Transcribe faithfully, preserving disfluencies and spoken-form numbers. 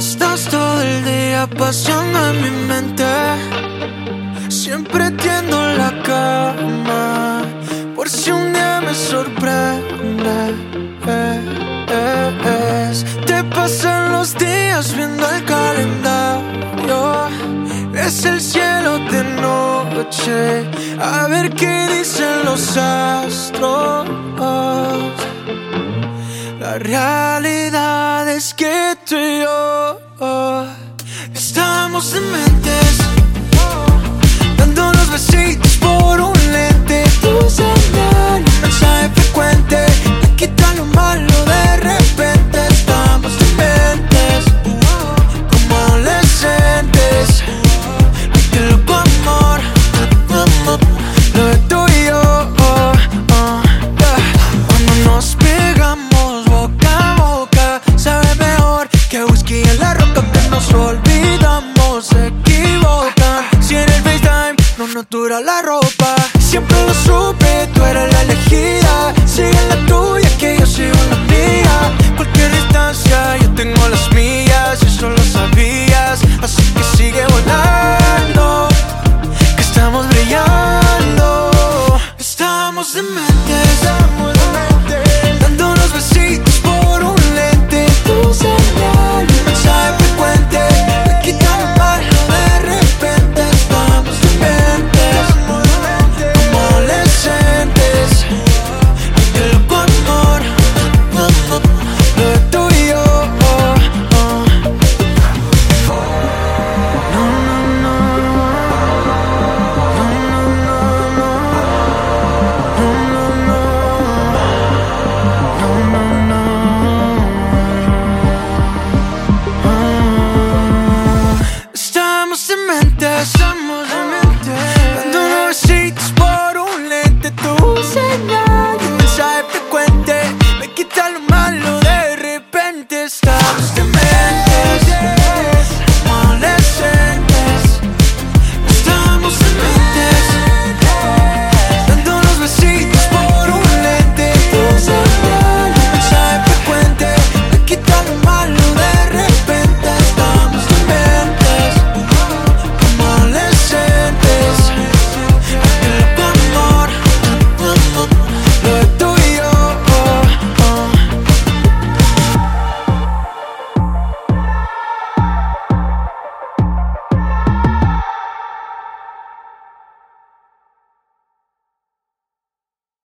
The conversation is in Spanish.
Estás todo el día paseando en mi mente. Siempre tiendo la cama por si un día me sorprende. Te pasan los días viendo el calendario. Es el cielo de noche, a ver qué dicen los astros. La realidad es que tú y yo estamos dementes, dándonos besitos por un lente. Tu señal, un mensaje frecuente, me quita lo malo de repente.